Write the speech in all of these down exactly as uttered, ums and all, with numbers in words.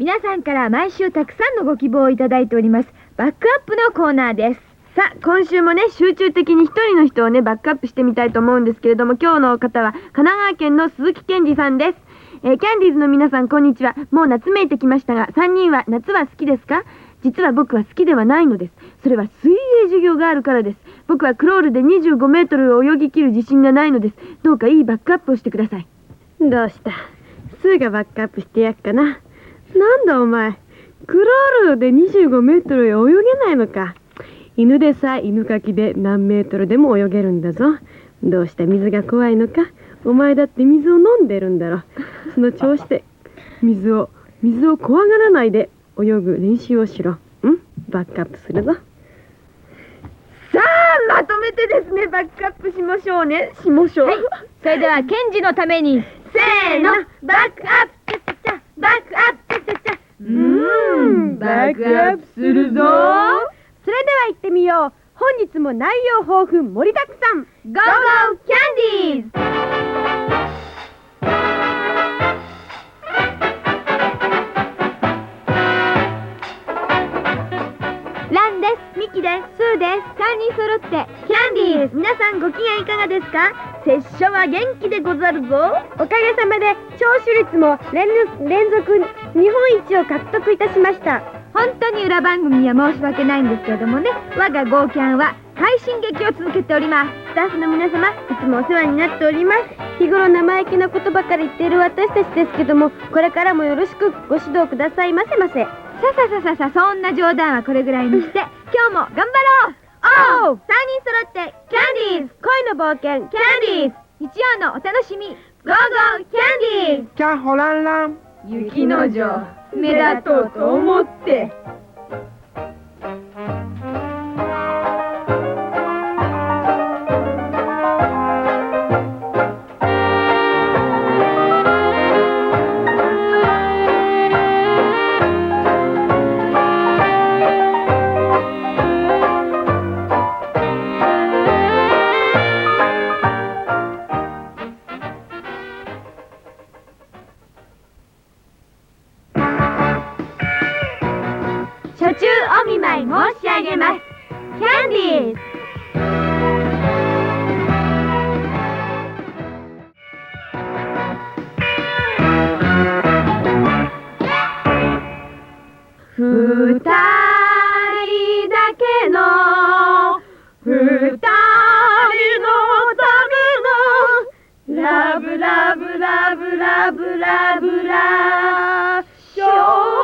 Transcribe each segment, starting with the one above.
皆さんから毎週たくさんのご希望をいただいておりますバックアップのコーナーです。 さあ今週もね集中的に一人の人をねバックアップしてみたいと思うんですけれども、今日の方は神奈川県の鈴木健二さんです。えー、キャンディーズの皆さんこんにちは。もう夏めいてきましたが、さんにんは夏は好きですか？実は僕は好きではないのです。それは水泳授業があるからです。僕はクロールでにじゅうごメートルを泳ぎ切る自信がないのです。どうかいいバックアップをしてください。 どうした？スーがバックアップしてやっかな。なんだお前、クロールでにじゅうごメートルへ泳げないのか。犬でさえ犬かきで何メートルでも泳げるんだぞ。どうして水が怖いのか。お前だって水を飲んでるんだろ。その調子で水を水を怖がらないで泳ぐ練習をしろ。ん？バックアップするぞ。 さあまとめてですねバックアップしましょうねしましょう、 はい、それではケンジのためにせーのバックアップチャチャチャバックアップチャチャチャうーんバックアップするぞ。 それでは行ってみよう。本日も内容豊富盛りだくさん。 ゴーゴーキャンディーズ。 ランです、ミキです、スーです。さんにん揃ってキャンディーズ。皆さんご機嫌いかがですか？拙者は元気でござるぞ。 おかげさまで聴取率も連連続日本一を獲得いたしました。 本当に裏番組は申し訳ないんですけれどもね、我がゴーキャンは快進撃を続けております。 スタッフの皆様いつもお世話になっております。 日頃生意気なことばかり言っている私たちですけども、これからもよろしくご指導くださいませませ。 さささささそんな冗談はこれぐらいにして今日も頑張ろう。 おうさんにん揃ってキャンディーズ。 恋の冒険キャンディーズ。 日曜のお楽しみゴーゴーキャンディーズ。 キャホランラン雪の女目立とうと思って初中お見舞い申し上げます。 キャンディーズ。二人だけの二人のためのラブラブラブラブラブラショー。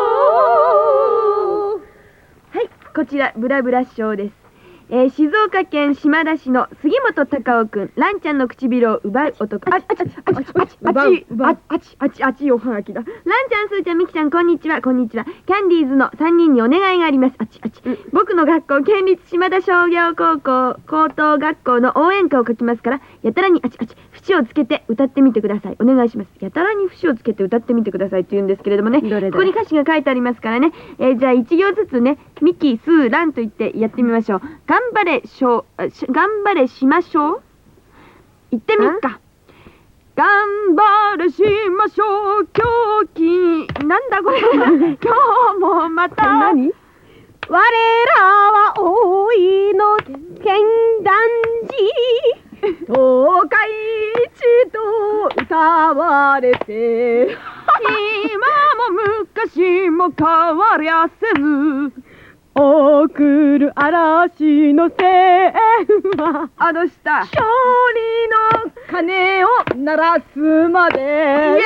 こちらブラブラショーです。えー、静岡県島田市の杉本隆夫くん、ランちゃんの唇を奪う男。あちあちあちあちあちあちあちあちあちおはがきだ。ランちゃん、スーちゃん、ミキちゃん、こんにちはこんにちは。キャンディーズのさんにんにお願いがあります。あちあち、うん、僕の学校県立島田商業高校高等学校の応援歌を書きますから、やたらにあちあち節をつけて歌ってみてください。お願いします。やたらに節をつけて歌ってみてくださいって言うんですけれどもね、 どれどれここに歌詞が書いてありますからね、えー、じゃあいち行ずつね、ミキ、スー、ランと言ってやってみましょう。頑張れしょう頑張れしましょう。言ってみっか。頑張れしましょう狂気。なんだこれ今日もまた何？我らは大いの剣断寺東海一と歌われて今も昔も変わりゃせず送る嵐の線はあどした勝利の鐘を鳴らすまで。イエ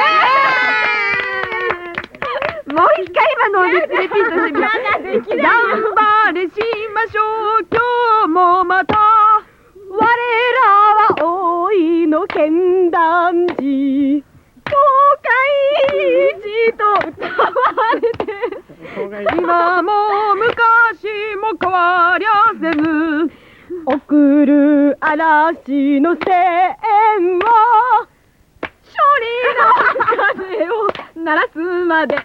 ーイ。もう一回今のをリピートしてみよう。頑張れしましょう今日もまた我らは大いの剣断寺東海一と歌われて今も昔も変わりゃせず送る嵐の線は勝利の鐘を鳴らすまで。 どう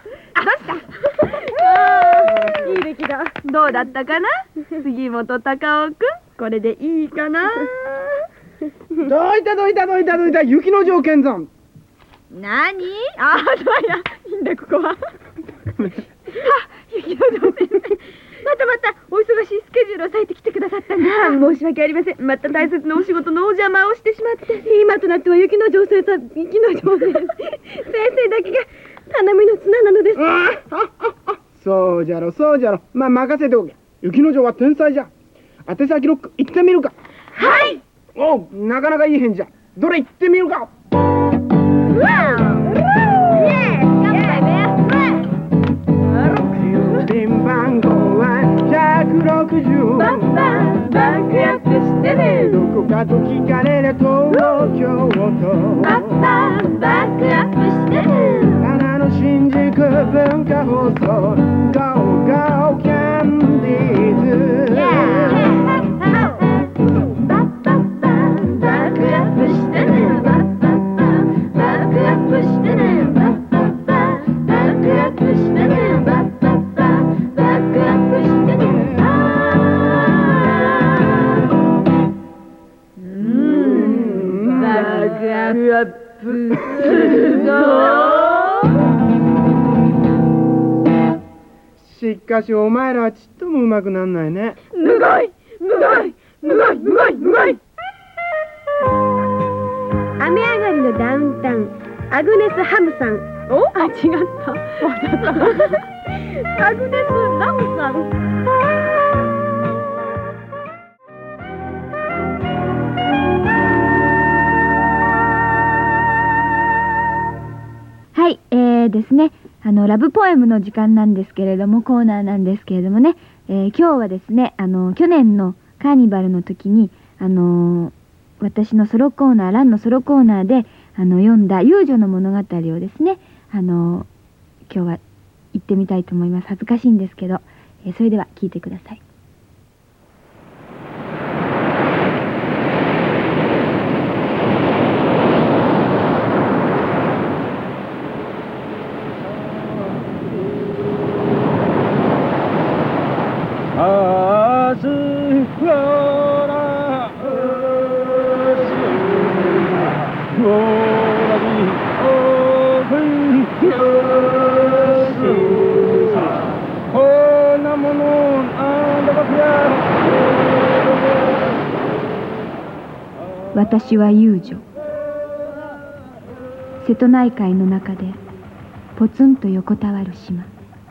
したいい出来だ。 どうだったかな杉本隆夫くん、これでいいかな。 どいたどいたどいたどいた雪の条件山。 なに？ ああ、そうや、いいんだここは。 雪之丞先生、またまたお忙しいスケジュールを割いてきてくださったんです。申し訳ありません。また大切なお仕事のお邪魔をしてしまって。 今となっては雪之丞先生、雪之丞先生だけが頼みの綱なのです。 そうじゃろそうじゃろ。まあ任せておけ。雪之丞は天才じゃ。宛先ロック行ってみるか。 はい。 おう、なかなかいい返事じゃ。どれ行ってみるか。郵便番号はひゃくろくじゅう。 バッバンバックアップしてね。 どこかと聞かれりゃ東京都。 バッバンバックアップしてね。 花の新宿文化放送 Go Go キャンディーズ。 バッバッバンバックアップしてね。バッバッバンバックアップしてね。バッバッバンバックアップしてね。バッバッバンバックアップしてね。あーうんバックアップするぞ。 しかしお前らはちっともうまくなんないね。 むごいむごいむごいむごいむごい。 雨上がりのダウンタウン、アグネス・ハムさん。おあ、違った。 アグネス・ラムさん。 はい、えーですね、あのラブポエムの時間なんですけれども、コーナーなんですけれどもね、えー、今日はですね、あの去年のカーニバルの時にあのー、私のソロコーナー、ランのソロコーナーであの読んだ遊女の物語をですね、あのー、今日は言ってみたいと思います。恥ずかしいんですけど、えー、それでは聞いてください。私は遊女。瀬戸内海の中でポツンと横たわる島、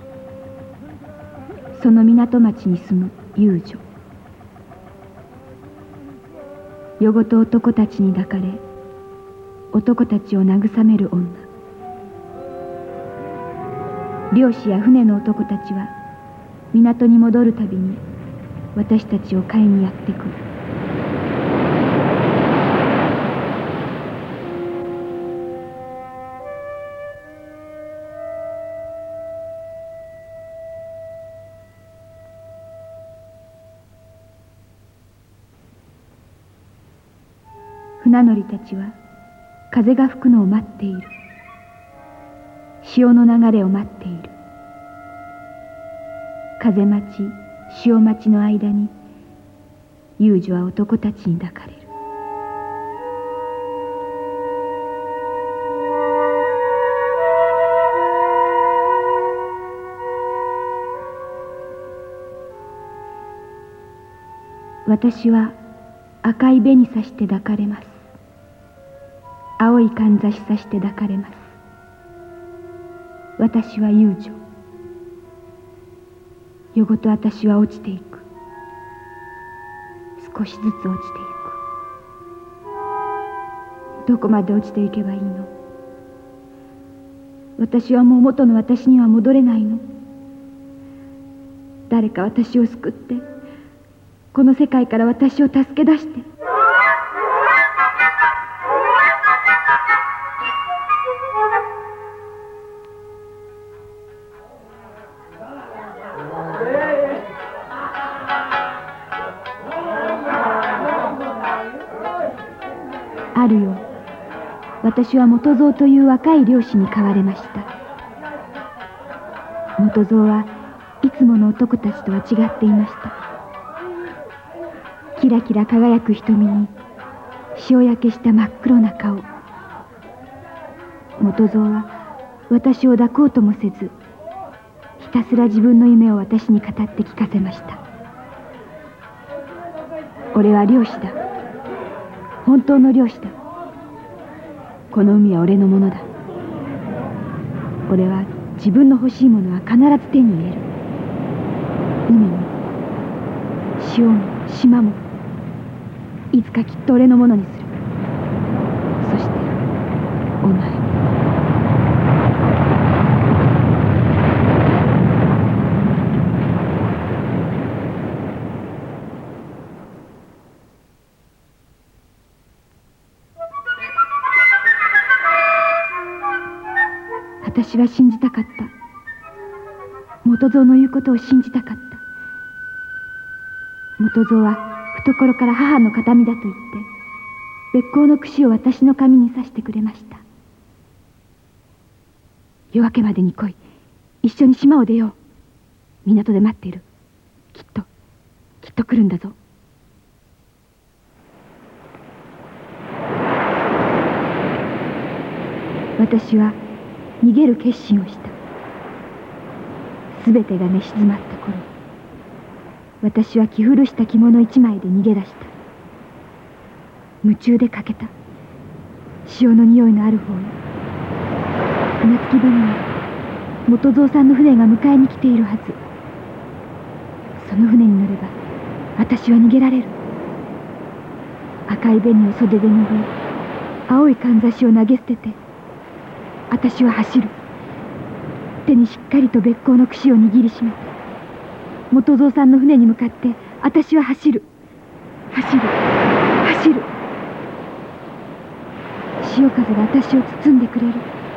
その港町に住む遊女。夜ごと男たちに抱かれ、男たちを慰める女。漁師や船の男たちは港に戻るたびに私たちを買いにやってくる。船乗りたちは風が吹くのを待っている。潮の流れを待っている。風待ち、潮待ちの間に遊女は男たちに抱かれる。私は赤い紅さして抱かれます。青いかんざしさして抱かれます。私は遊女。夜ごと私は落ちていく。少しずつ落ちていく。どこまで落ちていけばいいの？私はもう元の私には戻れないの？誰か私を救って、この世界から私を助け出して。あるよ。私は元蔵という若い漁師に飼われました。元蔵はいつもの男たちとは違っていました。キラキラ輝く瞳に塩焼けした真っ黒な顔。元蔵は私を抱こうともせず、 ひたすら自分の夢を私に語って聞かせました。俺は漁師だ。本当の漁師だ。この海は俺のものだ。俺は自分の欲しいものは必ず手に入れる。海も潮も島もいつかきっと俺のものにする。そしてお前も。私は信じたかった。元蔵の言うことを信じたかった。元蔵は懐から母の形見だと言って別行の櫛を私の髪に刺してくれました。夜明けまでに来い。一緒に島を出よう。港で待っている。きっときっと来るんだぞ。私は逃げる決心をした。すべてが寝静まった頃、私は着古した着物一枚で逃げ出した。夢中で駆けた。潮の匂いのある方へ。船着き場には元蔵さんの船が迎えに来ているはず。その船に乗れば私は逃げられる。赤い紅を袖で拭い、青いかんざしを投げ捨てて私は走る。手にしっかりと別行の櫛を握りしめて元蔵さんの船に向かって私は走る。走る走る。潮風が私を包んでくれる。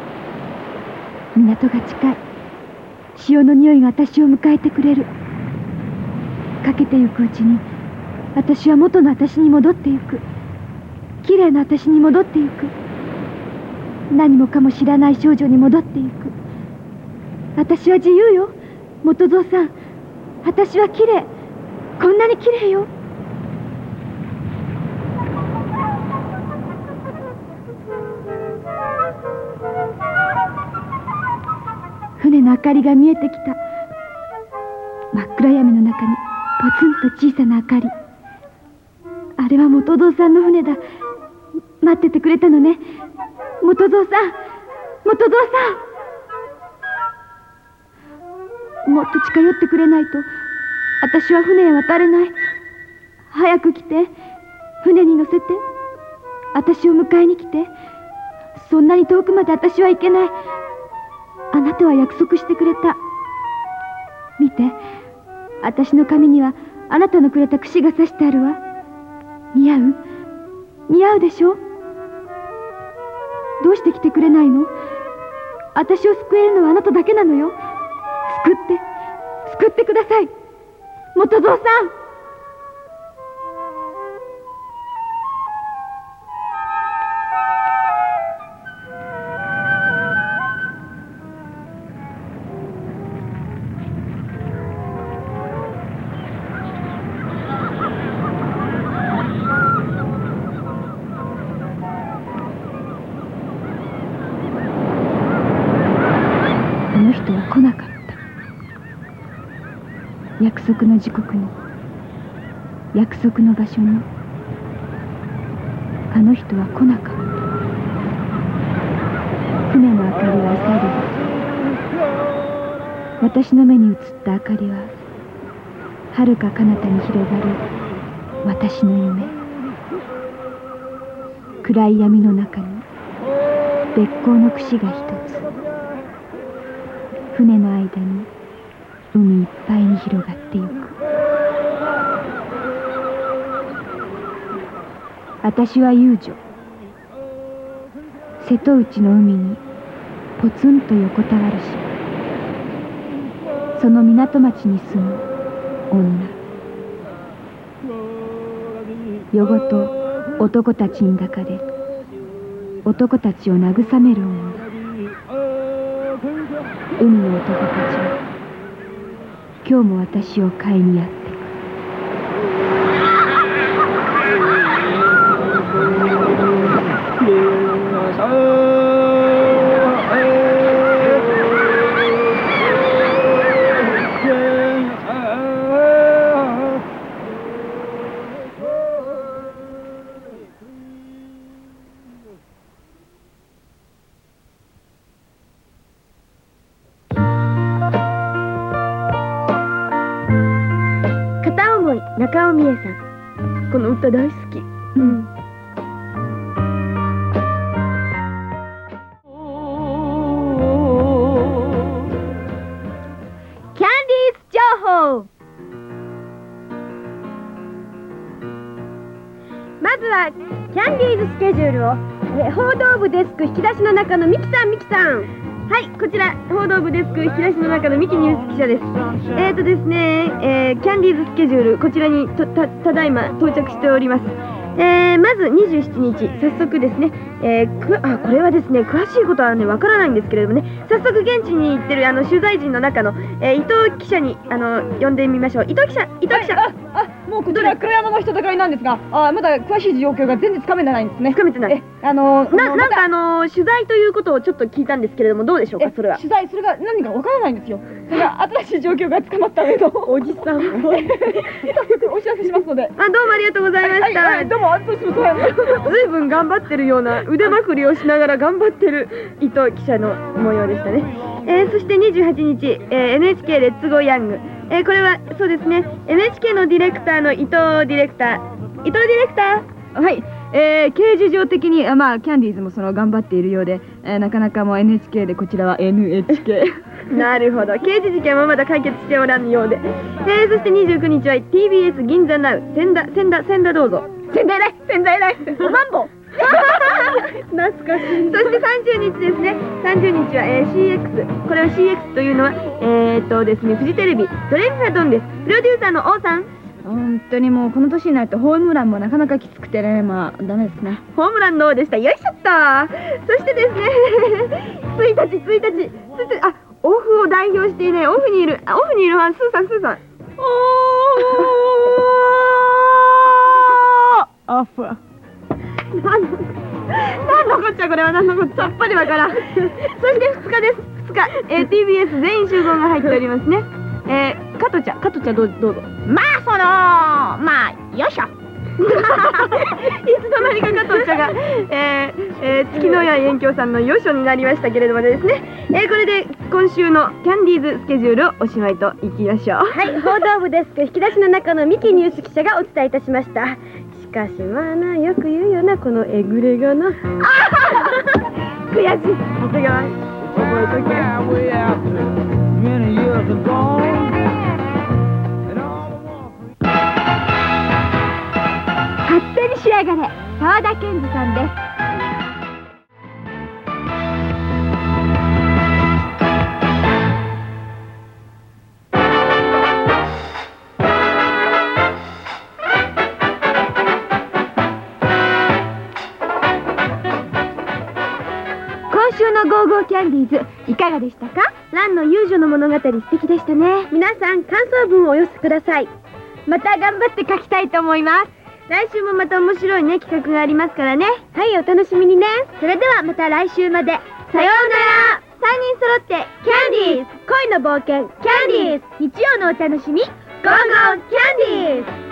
港が近い。潮の匂いが私を迎えてくれる。かけてゆくうちに私は元の私に戻ってゆく。きれいな私に戻ってゆく。何もかも知らない少女に戻ってゆく。私は自由よ、元蔵さん。私はきれい。こんなにきれいよ。船の明かりが見えてきた。真っ暗闇の中にポツンと小さな明かり。あれは元蔵さんの船だ。待っててくれたのね、元蔵さん。元蔵さん。もっと近寄ってくれないと私は船へ渡れない。早く来て。船に乗せて。私を迎えに来て。そんなに遠くまで私は行けない。あなたは約束してくれた。見て、私の髪にはあなたのくれた櫛が刺してあるわ。似合う？似合うでしょ？どうして来てくれないの？私を救えるのはあなただけなのよ。救って救ってください、元蔵さん。あの人は来なかった。約束の時刻に、約束の場所に、あの人は来なかった。船の明かりは遮り、私の目に映った明かりは遥か彼方に広がる私の夢。暗い闇の中に別行の櫛が一つ。船の間に海いっぱいに広がってゆく。私は遊女。瀬戸内の海にポツンと横たわる島。その港町に住む女。夜ごと男たちに抱かれ、男たちを慰める女。海の男たちは今日も私を買いにやってくる。 高尾美恵さん。この歌大好き。うん。キャンディーズ情報。まずはキャンディーズスケジュールを、えー、報道部デスク引き出しの中のミキさんミキさん。はい、こちら報道部デスク引き出しの中のミキニュース記者です。えーとですね、えー、キャンディーズスケジュール、こちらにと た, ただいま到着しております。えー、まずにじゅうしちにち、早速ですね、えー、くあこれはですね、詳しいことはねわからないんですけれどもね、早速現地に行ってるあの取材陣の中の、えー、伊藤記者にあの呼んでみましょう。伊藤記者、伊藤記者。 はい、ああもうこちら黒山の人だかりなんですが、あまだ詳しい状況が全然つかめてないんですね。 つかめてない。 えあのー、 ななんかあのー、取材ということをちょっと聞いたんですけれども、どうでしょうか。それは取材、それが何かわからないんですよ。それが新しい状況がつかまった上のおじさんお知らせしますので。 あ、どうもありがとうございました。 はいはいはい、どうも、どうしますか。 ずいぶん頑張ってるような、腕まくりをしながら頑張ってる伊藤記者の模様でしたね。えー、そしてにじゅうはちにち、えー、エヌエイチケー レッツゴーヤング、えー、これはそうですね、 エヌエイチケー のディレクターの伊藤ディレクター、伊藤ディレクター。 はい、えー、刑事上的にあまあキャンディーズもその頑張っているようで、えー、なかなかもう エヌエイチケー でこちらは エヌエイチケーなるほど、刑事事件はまだ解決しておらんようで、えー、そしてにじゅうくにちは ティービーエス 銀座ナウ、千田千田千田どうぞ、 仙台来仙台来おまんぼ懐かしい。そしてさんじゅうにちですね、さんじゅうにちは、えー、シーエックス、これは シーエックス というのはえー、っとですね、フジテレビドレミファドンです。プロデューサーの王さん。 本当にもうこの年になるとホームランもなかなかきつくてね、まあダメですね。 ホームランのでした。よいしょっと。そしてですねついたちついたちあ、オフを代表していないオフにいる、あ、オフにいるはスーさんスーさん。 オフなんのなんのこっちゃ、これはなんのこっちゃ、さっぱりわからん。そしてふつかです。ふつか、えー、ティービーエス 全員集合が入っておりますね。えー、加藤ちゃん、加藤ちゃんどうどうぞ。 まあそのまあよいしょいつの間にか加藤ちゃんが、えーえー、月のや遠鏡さんのよいしょになりましたけれどもですね、えー、これで今週のキャンディーズスケジュールをおしまいといきましょう。はい、報道部デスク引き出しの中のミキニュース記者がお伝えいたしました。しかしまあな、よく言うよな、このえぐれがな。悔しい。長谷川、覚えとけ。 勝手に仕上がれ、沢田研二さんです。今週のゴーゴーキャンディーズいかがでしたか？ ランの遊女の物語素敵でしたね。皆さん感想文をお寄せください。 また頑張って書きたいと思います。 来週もまた面白いね企画がありますからね。 はい、お楽しみにね。それではまた来週まで。 さようなら。さんにん揃ってキャンディーズ、恋の冒険キャンディーズ、 日曜のお楽しみ、 ゴーゴーキャンディーズ。